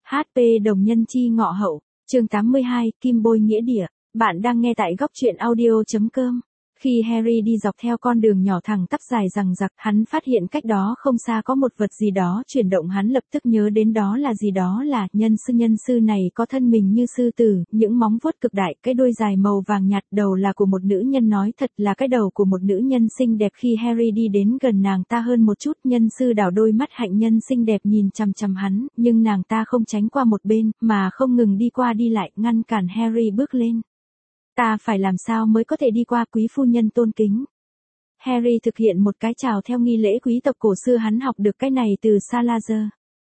HP đồng nhân chi ngọ hậu, chương 82, Kim Bôi nghĩa địa. Bạn đang nghe tại góc truyện audio.com. Khi Harry đi dọc theo con đường nhỏ thẳng tắp dài rằng rặc, hắn phát hiện cách đó không xa có một vật gì đó chuyển động, hắn lập tức nhớ đến đó là nhân sư này có thân mình như sư tử, những móng vuốt cực đại, cái đuôi dài màu vàng nhạt, đầu là của một nữ nhân, nói thật là cái đầu của một nữ nhân xinh đẹp. Khi Harry đi đến gần nàng ta hơn một chút, nhân sư đảo đôi mắt hạnh nhân xinh đẹp nhìn chằm chằm hắn, nhưng nàng ta không tránh qua một bên, mà không ngừng đi qua đi lại, ngăn cản Harry bước lên. Ta phải làm sao mới có thể đi qua, quý phu nhân tôn kính. Harry thực hiện một cái chào theo nghi lễ quý tộc cổ xưa, hắn học được cái này từ Salazar.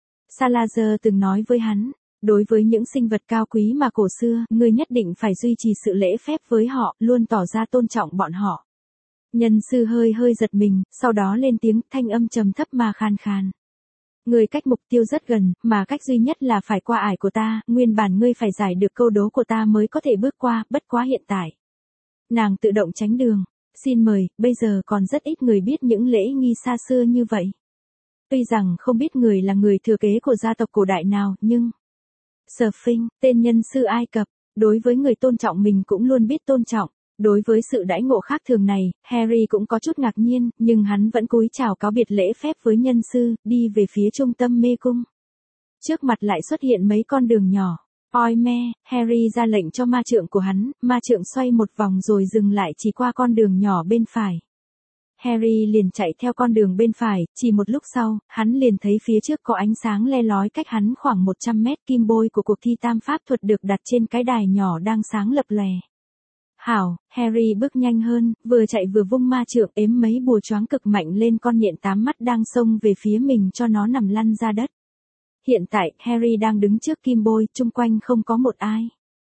Salazar từng nói với hắn, đối với những sinh vật cao quý mà cổ xưa, ngươi nhất định phải duy trì sự lễ phép với họ, luôn tỏ ra tôn trọng bọn họ. Nhân sư hơi giật mình, sau đó lên tiếng, thanh âm trầm thấp mà khan khan. Ngươi cách mục tiêu rất gần, mà cách duy nhất là phải qua ải của ta, nguyên bản ngươi phải giải được câu đố của ta mới có thể bước qua, bất quá hiện tại. Nàng tự động tránh đường. Xin mời, bây giờ còn rất ít người biết những lễ nghi xa xưa như vậy. Tuy rằng không biết người là người thừa kế của gia tộc cổ đại nào, nhưng... Sphinx, tên nhân sư Ai Cập, đối với người tôn trọng mình cũng luôn biết tôn trọng. Đối với sự đãi ngộ khác thường này, Harry cũng có chút ngạc nhiên, nhưng hắn vẫn cúi chào cáo biệt lễ phép với nhân sư, đi về phía trung tâm mê cung. Trước mặt lại xuất hiện mấy con đường nhỏ. Oi me, Harry ra lệnh cho ma trượng của hắn, ma trượng xoay một vòng rồi dừng lại chỉ qua con đường nhỏ bên phải. Harry liền chạy theo con đường bên phải, chỉ một lúc sau, hắn liền thấy phía trước có ánh sáng le lói cách hắn khoảng 100 mét, kim bôi của cuộc thi tam pháp thuật được đặt trên cái đài nhỏ đang sáng lập lòe. Hảo, Harry bước nhanh hơn, vừa chạy vừa vung ma trượng ếm mấy bùa choáng cực mạnh lên con nhện 8 mắt đang xông về phía mình cho nó nằm lăn ra đất. Hiện tại, Harry đang đứng trước kim bôi, chung quanh không có một ai.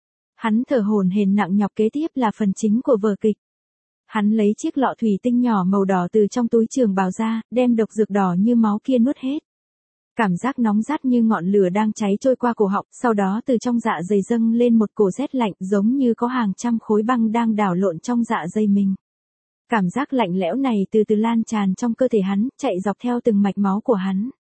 Hắn thở hổn hển nặng nhọc, kế tiếp là phần chính của vở kịch. Hắn lấy chiếc lọ thủy tinh nhỏ màu đỏ từ trong túi trường bào ra, đem độc dược đỏ như máu kia nuốt hết. Cảm giác nóng rát như ngọn lửa đang cháy trôi qua cổ họng, sau đó từ trong dạ dày dâng lên một cổ rét lạnh, giống như có hàng trăm khối băng đang đảo lộn trong dạ dày mình. Cảm giác lạnh lẽo này từ từ lan tràn trong cơ thể hắn, chạy dọc theo từng mạch máu của hắn.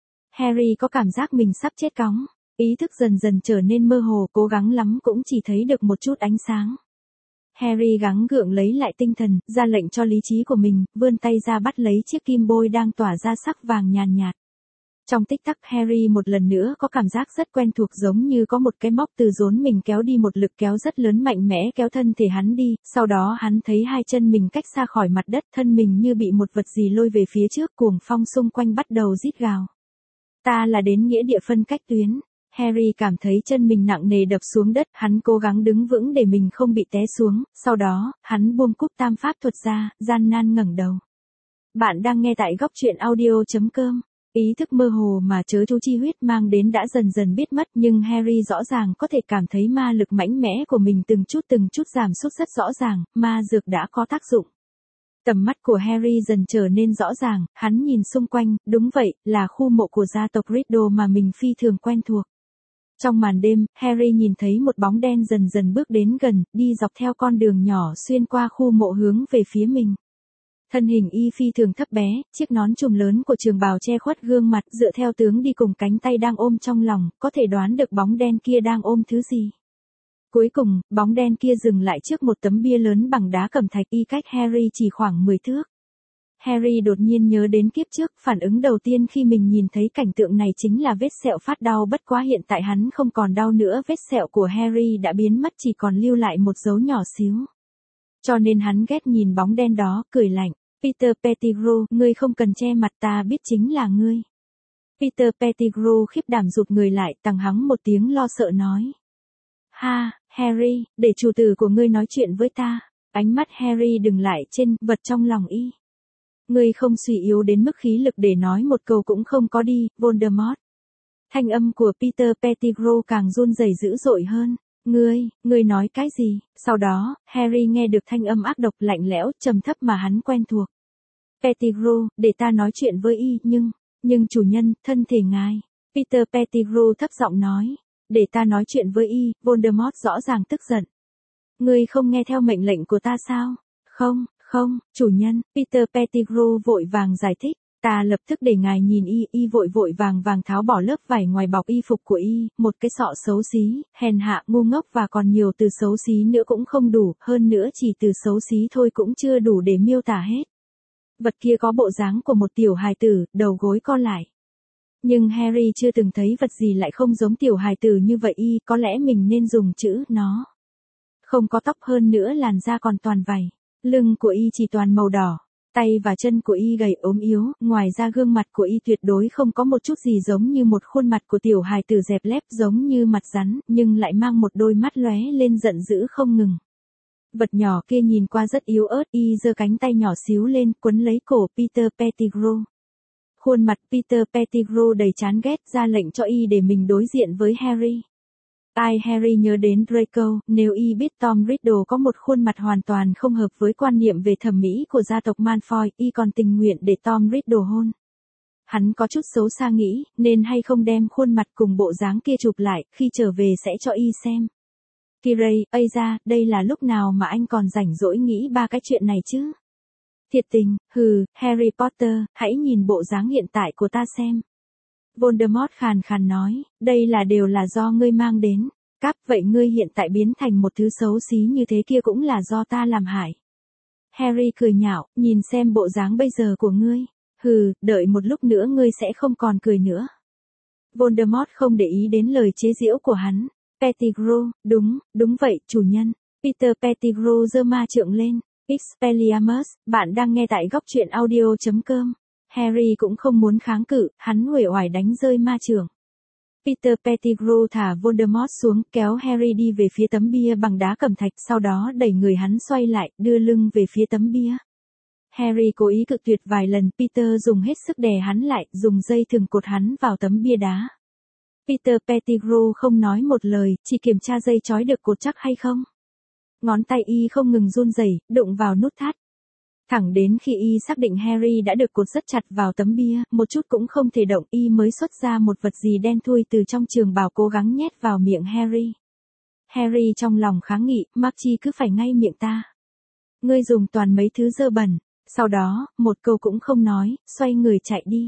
Harry có cảm giác mình sắp chết cóng, ý thức dần dần trở nên mơ hồ, cố gắng lắm cũng chỉ thấy được một chút ánh sáng. Harry gắng gượng lấy lại tinh thần, ra lệnh cho lý trí của mình, vươn tay ra bắt lấy chiếc kim bôi đang tỏa ra sắc vàng nhàn nhạt. Trong tích tắc, Harry một lần nữa có cảm giác rất quen thuộc, giống như có một cái móc từ rốn mình kéo đi, một lực kéo rất lớn mạnh mẽ kéo thân thể hắn đi, sau đó hắn thấy hai chân mình cách xa khỏi mặt đất, thân mình như bị một vật gì lôi về phía trước, cuồng phong xung quanh bắt đầu rít gào. Ta là đến nghĩa địa phân cách tuyến. Harry cảm thấy chân mình nặng nề đập xuống đất, hắn cố gắng đứng vững để mình không bị té xuống, sau đó, hắn buông cúp tam pháp thuật ra, gian nan ngẩng đầu. Bạn đang nghe tại góc truyện audio.com. Ý thức mơ hồ mà chớ chú chi huyết mang đến đã dần dần biết mất, nhưng Harry rõ ràng có thể cảm thấy ma lực mạnh mẽ của mình từng chút giảm sút rất rõ ràng, ma dược đã có tác dụng. Tầm mắt của Harry dần trở nên rõ ràng, hắn nhìn xung quanh, đúng vậy, là khu mộ của gia tộc Riddle mà mình phi thường quen thuộc. Trong màn đêm, Harry nhìn thấy một bóng đen dần dần bước đến gần, đi dọc theo con đường nhỏ xuyên qua khu mộ hướng về phía mình. Thân hình y phi thường thấp bé, chiếc nón trùm lớn của trường bào che khuất gương mặt, dựa theo tướng đi cùng cánh tay đang ôm trong lòng, có thể đoán được bóng đen kia đang ôm thứ gì. Cuối cùng, bóng đen kia dừng lại trước một tấm bia lớn bằng đá cẩm thạch, y cách Harry chỉ khoảng 10 thước. Harry đột nhiên nhớ đến kiếp trước, phản ứng đầu tiên khi mình nhìn thấy cảnh tượng này chính là vết sẹo phát đau, bất quá hiện tại hắn không còn đau nữa, vết sẹo của Harry đã biến mất, chỉ còn lưu lại một dấu nhỏ xíu. Cho nên hắn ghét nhìn bóng đen đó, cười lạnh. Peter Pettigrew, ngươi không cần che mặt, ta biết chính là ngươi. Peter Pettigrew khiếp đảm rụt người lại, tằng hắng một tiếng lo sợ nói. Ha, Harry, để chủ tử của ngươi nói chuyện với ta. Ánh mắt Harry dừng lại trên vật trong lòng y. Ngươi không suy yếu đến mức khí lực để nói một câu cũng không có đi, Voldemort. Thanh âm của Peter Pettigrew càng run rẩy dữ dội hơn. Ngươi nói cái gì? Sau đó, Harry nghe được thanh âm ác độc lạnh lẽo, trầm thấp mà hắn quen thuộc. Pettigrew, để ta nói chuyện với y, nhưng chủ nhân, thân thể ngài. Peter Pettigrew thấp giọng nói. Để ta nói chuyện với y, Voldemort rõ ràng tức giận. Ngươi không nghe theo mệnh lệnh của ta sao? Không, chủ nhân, Peter Pettigrew vội vàng giải thích. Ta lập tức để ngài nhìn y vội vội vàng vàng tháo bỏ lớp vải ngoài bọc y phục của y, một cái sọ xấu xí, hèn hạ, ngu ngốc và còn nhiều từ xấu xí nữa cũng không đủ, hơn nữa chỉ từ xấu xí thôi cũng chưa đủ để miêu tả hết. Vật kia có bộ dáng của một tiểu hài tử, đầu gối co lại. Nhưng Harry chưa từng thấy vật gì lại không giống tiểu hài tử như vậy có lẽ mình nên dùng chữ nó. Không có tóc, hơn nữa làn da còn toàn vảy, lưng của y chỉ toàn màu đỏ. Tay và chân của y gầy ốm yếu, ngoài ra gương mặt của y tuyệt đối không có một chút gì giống như một khuôn mặt của tiểu hài tử dẹp lép giống như mặt rắn, nhưng lại mang một đôi mắt lóe lên giận dữ không ngừng. Vật nhỏ kia nhìn qua rất yếu ớt, y giơ cánh tay nhỏ xíu lên, quấn lấy cổ Peter Pettigrew. Khuôn mặt Peter Pettigrew đầy chán ghét, ra lệnh cho y để mình đối diện với Harry. Harry nhớ đến Draco, nếu y biết Tom Riddle có một khuôn mặt hoàn toàn không hợp với quan niệm về thẩm mỹ của gia tộc Malfoy, y còn tình nguyện để Tom Riddle hôn. Hắn có chút xấu xa nghĩ, nên hay không đem khuôn mặt cùng bộ dáng kia chụp lại, khi trở về sẽ cho y xem. Kiray, ây da, đây là lúc nào mà anh còn rảnh rỗi nghĩ ba cái chuyện này chứ? Thiệt tình, Harry Potter, hãy nhìn bộ dáng hiện tại của ta xem. Voldemort khàn khàn nói, đây đều là do ngươi mang đến. Vậy ngươi hiện tại biến thành một thứ xấu xí như thế kia cũng là do ta làm hại. Harry cười nhạo, nhìn xem bộ dáng bây giờ của ngươi. Đợi một lúc nữa ngươi sẽ không còn cười nữa. Voldemort không để ý đến lời chế giễu của hắn. Pettigrew, đúng vậy, chủ nhân. Peter Pettigrew giơ ma trượng lên. Expelliarmus, bạn đang nghe tại góc truyện audio.com. Harry cũng không muốn kháng cự, hắn uể oải đánh rơi ma trượng. Peter Pettigrew thả Voldemort xuống, kéo Harry đi về phía tấm bia bằng đá cẩm thạch, sau đó đẩy người hắn xoay lại, đưa lưng về phía tấm bia. Harry cố ý cự tuyệt vài lần, Peter dùng hết sức đè hắn lại, dùng dây thừng cột hắn vào tấm bia đá. Peter Pettigrew không nói một lời, chỉ kiểm tra dây trói được cột chắc hay không. Ngón tay y không ngừng run rẩy, đụng vào nút thắt. Thẳng đến khi y xác định Harry đã được cột rất chặt vào tấm bia, một chút cũng không thể động, y mới xuất ra một vật gì đen thui từ trong trường bào cố gắng nhét vào miệng Harry. Harry trong lòng kháng nghị, Marchi cứ phải ngay miệng ta. Ngươi dùng toàn mấy thứ dơ bẩn. Sau đó, một câu cũng không nói, xoay người chạy đi.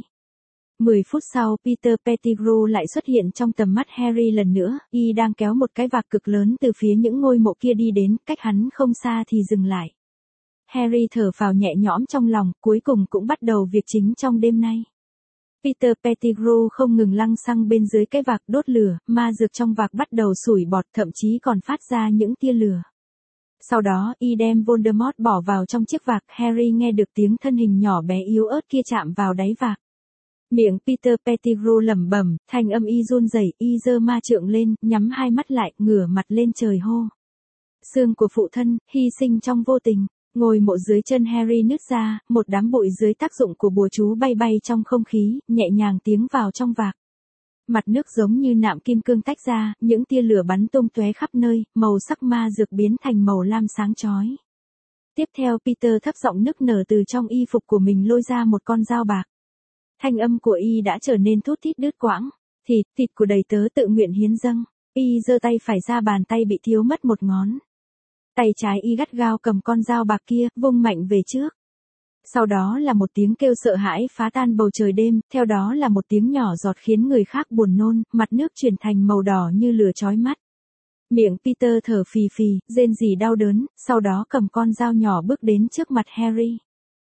10 phút sau, Peter Pettigrew lại xuất hiện trong tầm mắt Harry lần nữa, y đang kéo một cái vạc cực lớn từ phía những ngôi mộ kia đi đến, cách hắn không xa thì dừng lại. Harry thở phào nhẹ nhõm trong lòng, cuối cùng cũng bắt đầu việc chính trong đêm nay. Peter Pettigrew không ngừng lăng xăng bên dưới cái vạc đốt lửa, ma dược trong vạc bắt đầu sủi bọt, thậm chí còn phát ra những tia lửa. Sau đó, y đem Voldemort bỏ vào trong chiếc vạc, Harry nghe được tiếng thân hình nhỏ bé yếu ớt kia chạm vào đáy vạc. Miệng Peter Pettigrew lẩm bẩm, thanh âm y run rẩy, y giơ ma trượng lên, nhắm hai mắt lại, ngửa mặt lên trời hô. Xương của phụ thân, hy sinh trong vô tình. Ngôi mộ dưới chân Harry nứt ra, một đám bụi dưới tác dụng của bùa chú bay bay trong không khí, nhẹ nhàng tiến vào trong vạc. Mặt nước giống như nạm kim cương tách ra, những tia lửa bắn tung tóe khắp nơi, màu sắc ma dược biến thành màu lam sáng chói. Tiếp theo Peter thấp giọng nức nở từ trong y phục của mình lôi ra một con dao bạc. Thanh âm của y đã trở nên thút thít đứt quãng. Thịt của đầy tớ tự nguyện hiến dâng. Y giơ tay phải ra, bàn tay bị thiếu mất một ngón. Tay trái y gắt gao cầm con dao bạc kia, vung mạnh về trước. Sau đó là một tiếng kêu sợ hãi phá tan bầu trời đêm, theo đó là một tiếng nhỏ giọt khiến người khác buồn nôn, mặt nước chuyển thành màu đỏ như lửa chói mắt. Miệng Peter thở phì phì, rên rỉ đau đớn, sau đó cầm con dao nhỏ bước đến trước mặt Harry.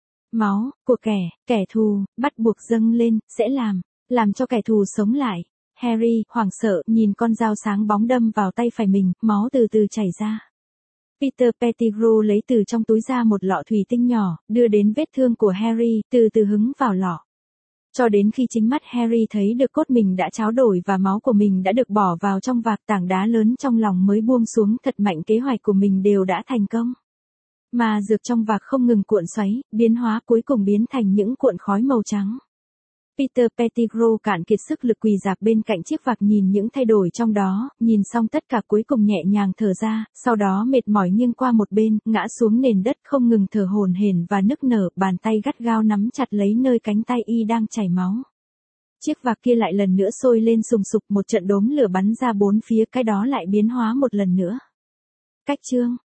Máu của kẻ thù, bắt buộc dâng lên, sẽ làm cho kẻ thù sống lại. Harry, hoảng sợ, nhìn con dao sáng bóng đâm vào tay phải mình, máu từ từ chảy ra. Peter Pettigrew lấy từ trong túi ra một lọ thủy tinh nhỏ, đưa đến vết thương của Harry, từ từ hứng vào lọ. Cho đến khi chính mắt Harry thấy được cốt mình đã tráo đổi và máu của mình đã được bỏ vào trong vạc, tảng đá lớn trong lòng mới buông xuống, thật mạnh, kế hoạch của mình đều đã thành công. Mà dược trong vạc không ngừng cuộn xoáy, biến hóa cuối cùng biến thành những cuộn khói màu trắng. Peter Pettigrew cạn kiệt sức lực quỳ rạp bên cạnh chiếc vạc nhìn những thay đổi trong đó, nhìn xong tất cả cuối cùng nhẹ nhàng thở ra, sau đó mệt mỏi nghiêng qua một bên, ngã xuống nền đất không ngừng thở hổn hển và nức nở, bàn tay gắt gao nắm chặt lấy nơi cánh tay y đang chảy máu. Chiếc vạc kia lại lần nữa sôi lên sùng sục, một trận đốm lửa bắn ra bốn phía, cái đó lại biến hóa một lần nữa. Cách chương